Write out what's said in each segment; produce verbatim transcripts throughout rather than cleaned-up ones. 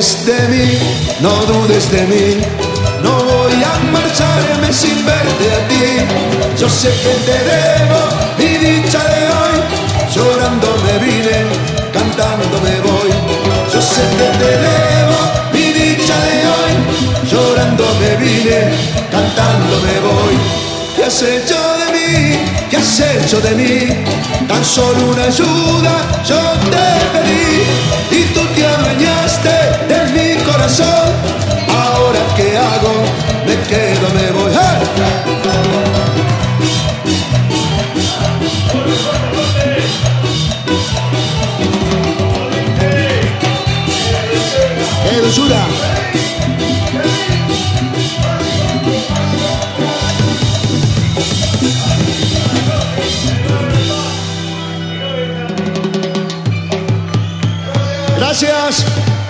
dudes de mí, no dudes de mí. No voy a marcharme sin verte a ti. Yo sé que te debo mi dicha de hoy. Llorando me vine, cantando me voy. Yo sé que te debo mi dicha de hoy. Llorando me vine, cantando me voy. ¿Qué has hecho de mí? ¿Qué has hecho de mí? Tan solo una ayuda yo te pedí y tú te adueñaste de mi corazón. Ahora ¿qué hago? Me quedo, me voy. ¡Hey! ¡Qué dulzura! Gracias.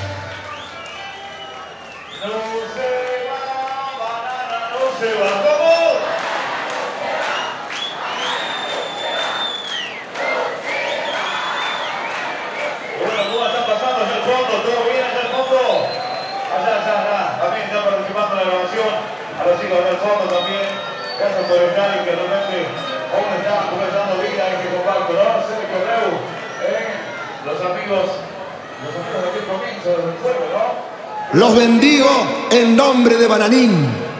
A los chicos del fondo también, gracias por estar y que realmente aún está comenzando vida este compacto, ¿no? Sergio Breu, eh, los amigos, los amigos de aquí comienzo desde el fuego, ¿no? Los bendigo en nombre de Bananín.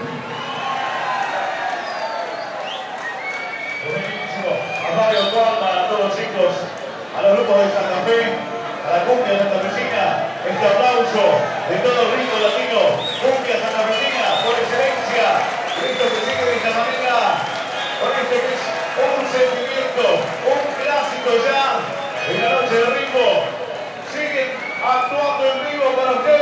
Buenísimo. A Mario Palma, a todos los chicos, a los grupos de Santa Fe, a la cumbia santafesina, este aplauso de todo el ritmo latino, cumbia santafesina, por excelencia, esto se sigue de esta manera, con este que es un sentimiento, un clásico ya, en la noche del ritmo, siguen actuando en vivo para ustedes.